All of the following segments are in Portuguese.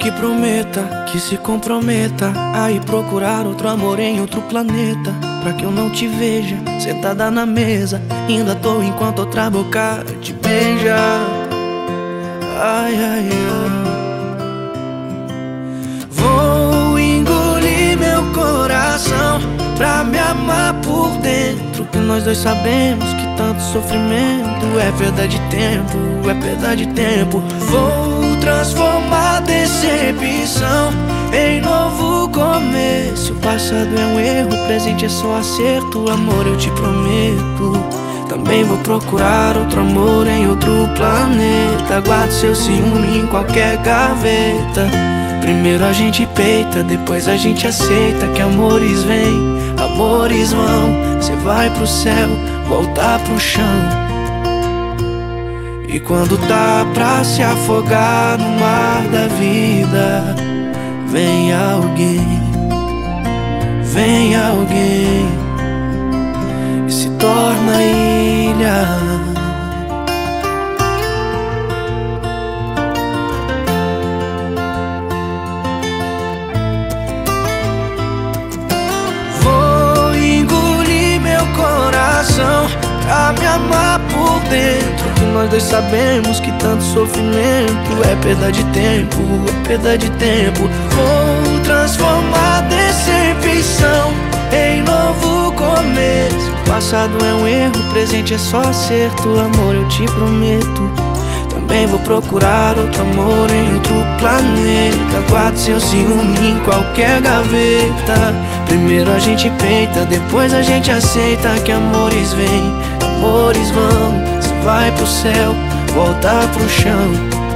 que prometa, que se comprometa a ir procurar outro amor em outro planeta, pra que eu não te veja sentada na mesa, ainda tô enquanto outra boca te beija. Ai, ai, ai. Vou engolir meu coração pra me amar por dentro, que nós dois sabemos que tanto sofrimento é perda de tempo, é perda de tempo. Vou transformar decepção em novo começo. O passado é um erro, o presente é só acerto. Amor, eu te prometo, também vou procurar outro amor em outro planeta. Guardo seu ciúme em qualquer gaveta. Primeiro a gente peita, depois a gente aceita que amores vêm, amores vão. Cê vai pro céu, voltar pro chão. E quando tá pra se afogar no mar da vida, vem alguém e se torna ilha. Pra me amar por dentro, que nós dois sabemos que tanto sofrimento é perda de tempo, é perda de tempo. Vou transformar decepção em novo começo. O passado é um erro, o presente é só acerto. Amor, eu te prometo, também vou procurar outro amor em outro planeta. Guardo seu ciúme em qualquer gaveta. Primeiro a gente peita, depois a gente aceita que amores vêm, amores vão. Você vai pro céu, voltar pro chão.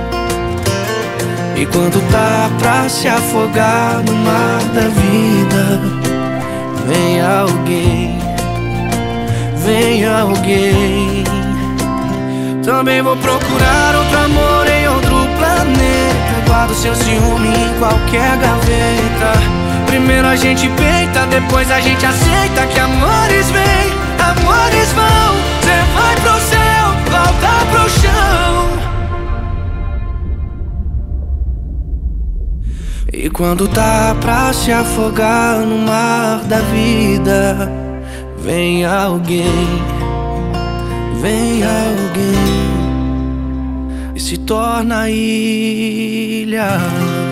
E quando tá pra se afogar no mar da vida, vem alguém, vem alguém. Também vou procurar outro amor em outro planeta. Guardo seu ciúme em qualquer gaveta. Primeiro a gente peita, depois a gente aceita que amores vêm, amores vão. Cê vai pro céu, volta pro chão. E quando tá pra se afogar no mar da vida, vem alguém, vem alguém e se torna ilha.